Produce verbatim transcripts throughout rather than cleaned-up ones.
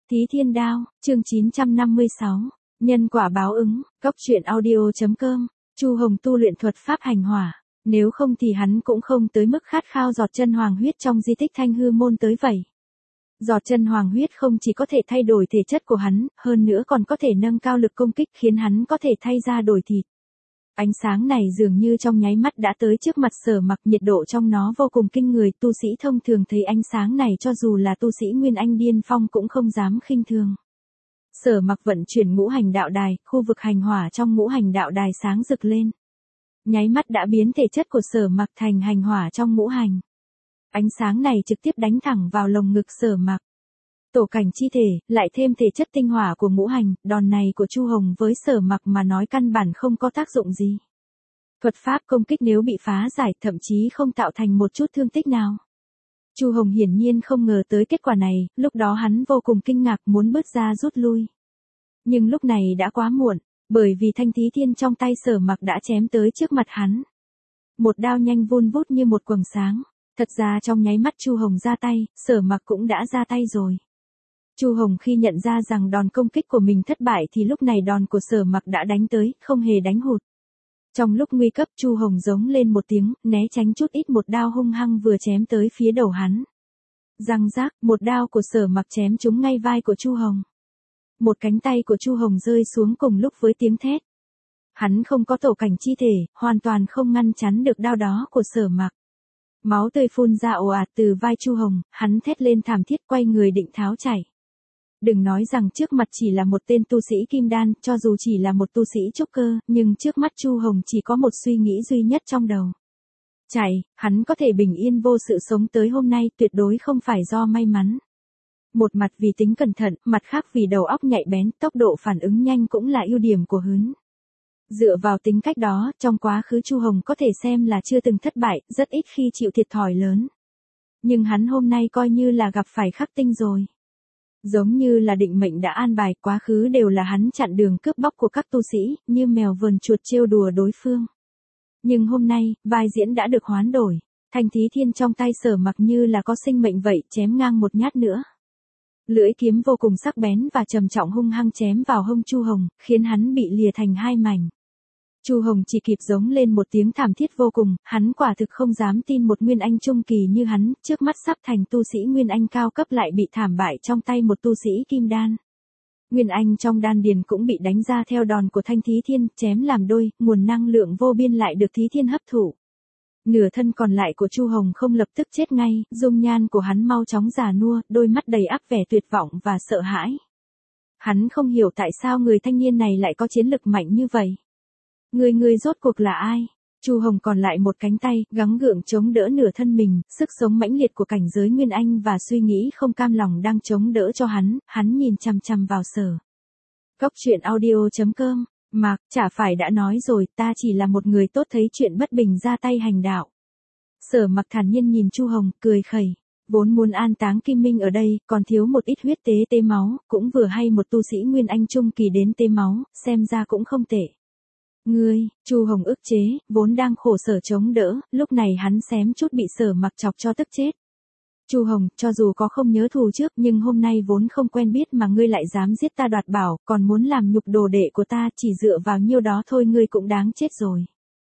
Thí Thiên Đao, chương chín trăm năm mươi sáu, nhân quả báo ứng, cốc truyện audio.com, Chu Hồng tu luyện thuật pháp hành hỏa, nếu không thì hắn cũng không tới mức khát khao giọt chân hoàng huyết trong di tích Thanh Hư Môn tới vậy. Giọt chân hoàng huyết không chỉ có thể thay đổi thể chất của hắn, hơn nữa còn có thể nâng cao lực công kích khiến hắn có thể thay da đổi thịt. Ánh sáng này dường như trong nháy mắt đã tới trước mặt Sở Mặc, nhiệt độ trong nó vô cùng kinh người, tu sĩ thông thường thấy ánh sáng này cho dù là tu sĩ Nguyên Anh điên phong cũng không dám khinh thường. Sở Mặc vận chuyển ngũ hành đạo đài, khu vực hành hỏa trong ngũ hành đạo đài sáng rực lên. Nháy mắt đã biến thể chất của Sở Mặc thành hành hỏa trong ngũ hành. Ánh sáng này trực tiếp đánh thẳng vào lồng ngực Sở Mặc. Tổ cảnh chi thể, lại thêm thể chất tinh hỏa của ngũ hành, đòn này của Chu Hồng với Sở Mặc mà nói căn bản không có tác dụng gì. Thuật pháp công kích nếu bị phá giải thậm chí không tạo thành một chút thương tích nào. Chu Hồng hiển nhiên không ngờ tới kết quả này, lúc đó hắn vô cùng kinh ngạc muốn bước ra rút lui. Nhưng lúc này đã quá muộn, bởi vì thanh Thí Thiên trong tay Sở Mặc đã chém tới trước mặt hắn. Một đao nhanh vun vút như một quầng sáng, thật ra trong nháy mắt Chu Hồng ra tay, Sở Mặc cũng đã ra tay rồi. Chu Hồng khi nhận ra rằng đòn công kích của mình thất bại thì lúc này đòn của Sở Mặc đã đánh tới, không hề đánh hụt. Trong lúc nguy cấp Chu Hồng giống lên một tiếng, né tránh chút ít một đao hung hăng vừa chém tới phía đầu hắn. Răng rác, một đao của Sở Mặc chém trúng ngay vai của Chu Hồng. Một cánh tay của Chu Hồng rơi xuống cùng lúc với tiếng thét. Hắn không có tổ cảnh chi thể, hoàn toàn không ngăn chắn được đao đó của Sở Mặc. Máu tươi phun ra ồ ạt từ vai Chu Hồng, hắn thét lên thảm thiết quay người định tháo chạy. Đừng nói rằng trước mặt chỉ là một tên tu sĩ kim đan, cho dù chỉ là một tu sĩ trúc cơ, nhưng trước mắt Chu Hồng chỉ có một suy nghĩ duy nhất trong đầu. Chạy, hắn có thể bình yên vô sự sống tới hôm nay tuyệt đối không phải do may mắn. Một mặt vì tính cẩn thận, mặt khác vì đầu óc nhạy bén, tốc độ phản ứng nhanh cũng là ưu điểm của hắn. Dựa vào tính cách đó, trong quá khứ Chu Hồng có thể xem là chưa từng thất bại, rất ít khi chịu thiệt thòi lớn. Nhưng hắn hôm nay coi như là gặp phải khắc tinh rồi. Giống như là định mệnh đã an bài, quá khứ đều là hắn chặn đường cướp bóc của các tu sĩ, như mèo vờn chuột trêu đùa đối phương. Nhưng hôm nay, vai diễn đã được hoán đổi, thanh Thí Thiên trong tay Sở Mặc như là có sinh mệnh vậy, chém ngang một nhát nữa. Lưỡi kiếm vô cùng sắc bén và trầm trọng hung hăng chém vào hông Chu Hồng, khiến hắn bị lìa thành hai mảnh. Chu Hồng chỉ kịp giống lên một tiếng thảm thiết vô cùng, hắn quả thực không dám tin một Nguyên Anh trung kỳ như hắn, trước mắt sắp thành tu sĩ Nguyên Anh cao cấp lại bị thảm bại trong tay một tu sĩ kim đan. Nguyên Anh trong đan điền cũng bị đánh ra theo đòn của thanh Thí Thiên, chém làm đôi, nguồn năng lượng vô biên lại được Thí Thiên hấp thụ. Nửa thân còn lại của Chu Hồng không lập tức chết ngay, dung nhan của hắn mau chóng già nua, đôi mắt đầy áp vẻ tuyệt vọng và sợ hãi. Hắn không hiểu tại sao người thanh niên này lại có chiến lực mạnh như vậy. Người người rốt cuộc là ai? Chu Hồng còn lại một cánh tay, gắng gượng chống đỡ nửa thân mình, sức sống mãnh liệt của cảnh giới Nguyên Anh và suy nghĩ không cam lòng đang chống đỡ cho hắn, hắn nhìn chằm chằm vào Sở. Cốc truyện audio.com, Mặc, chả phải đã nói rồi, ta chỉ là một người tốt thấy chuyện bất bình ra tay hành đạo. Sở Mặc thản nhiên nhìn Chu Hồng, cười khẩy, vốn muốn an táng Kim Minh ở đây, còn thiếu một ít huyết tế tế máu, cũng vừa hay một tu sĩ Nguyên Anh trung kỳ đến tế máu, xem ra cũng không tệ. Ngươi, Chu Hồng ức chế, vốn đang khổ sở chống đỡ, lúc này hắn xém chút bị Sở Mặc chọc cho tức chết. Chu Hồng, cho dù có không nhớ thù trước, nhưng hôm nay vốn không quen biết mà ngươi lại dám giết ta đoạt bảo, còn muốn làm nhục đồ đệ của ta, chỉ dựa vào nhiêu đó thôi ngươi cũng đáng chết rồi.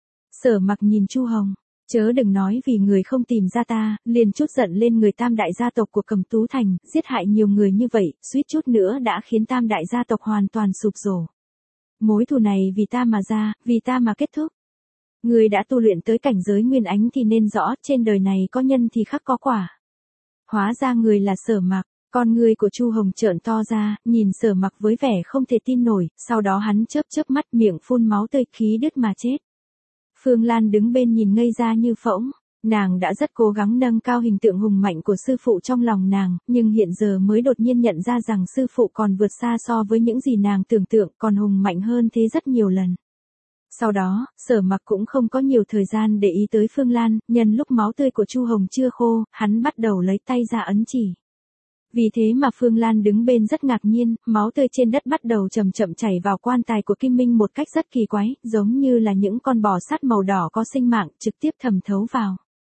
Sở Mặc nhìn Chu Hồng, chớ đừng nói vì người không tìm ra ta, liền chút giận lên người tam đại gia tộc của Cầm Tú Thành, giết hại nhiều người như vậy, suýt chút nữa đã khiến tam đại gia tộc hoàn toàn sụp đổ. Mối thù này vì ta mà ra, vì ta mà kết thúc. Người đã tu luyện tới cảnh giới Nguyên Ánh thì nên rõ, trên đời này có nhân thì khắc có quả. Hóa ra người là Sở Mặc, con người của Chu Hồng trợn to ra, nhìn Sở Mặc với vẻ không thể tin nổi, sau đó hắn chớp chớp mắt miệng phun máu tươi khí đứt mà chết. Phương Lan đứng bên nhìn ngây ra như phỗng, nàng đã rất cố gắng nâng cao hình tượng hùng mạnh của sư phụ trong lòng nàng, nhưng hiện giờ mới đột nhiên nhận ra rằng sư phụ còn vượt xa so với những gì nàng tưởng tượng, còn hùng mạnh hơn thế rất nhiều lần. Sau đó, Sở Mặc cũng không có nhiều thời gian để ý tới Phương Lan, nhân lúc máu tươi của Chu Hồng chưa khô, hắn bắt đầu lấy tay ra ấn chỉ. Vì thế mà Phương Lan đứng bên rất ngạc nhiên, máu tươi trên đất bắt đầu chậm chậm chảy vào quan tài của Kim Minh một cách rất kỳ quái, giống như là những con bò sát màu đỏ có sinh mạng, trực tiếp thẩm thấu vào.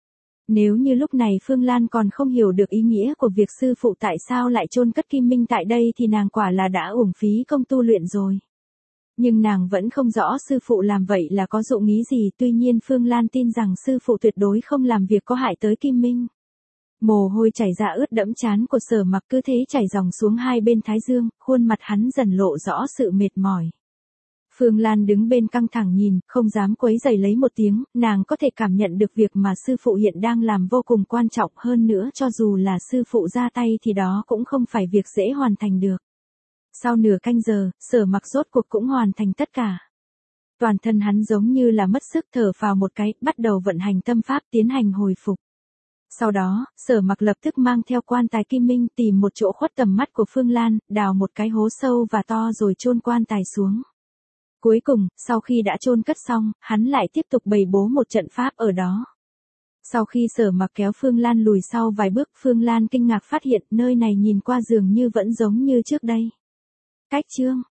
Nếu như lúc này Phương Lan còn không hiểu được ý nghĩa của việc sư phụ tại sao lại chôn cất Kim Minh tại đây thì nàng quả là đã uổng phí công tu luyện rồi. Nhưng nàng vẫn không rõ sư phụ làm vậy là có dụng ý gì, tuy nhiên Phương Lan tin rằng sư phụ tuyệt đối không làm việc có hại tới Kim Minh. Mồ hôi chảy ra ướt đẫm trán của Sở Mặc cứ thế chảy dòng xuống hai bên thái dương, khuôn mặt hắn dần lộ rõ sự mệt mỏi. Phương Lan đứng bên căng thẳng nhìn, không dám quấy rầy lấy một tiếng, nàng có thể cảm nhận được việc mà sư phụ hiện đang làm vô cùng quan trọng, hơn nữa cho dù là sư phụ ra tay thì đó cũng không phải việc dễ hoàn thành được. Sau nửa canh giờ, Sở Mặc rốt cuộc cũng hoàn thành tất cả. Toàn thân hắn giống như là mất sức, thở vào một cái, bắt đầu vận hành tâm pháp tiến hành hồi phục. Sau đó, Sở Mặc lập tức mang theo quan tài Kim Minh tìm một chỗ khuất tầm mắt của Phương Lan, đào một cái hố sâu và to rồi chôn quan tài xuống. Cuối cùng, sau khi đã chôn cất xong, hắn lại tiếp tục bày bố một trận pháp ở đó. Sau khi Sở Mặc kéo Phương Lan lùi sau vài bước, Phương Lan kinh ngạc phát hiện nơi này nhìn qua dường như vẫn giống như trước đây. Cách chương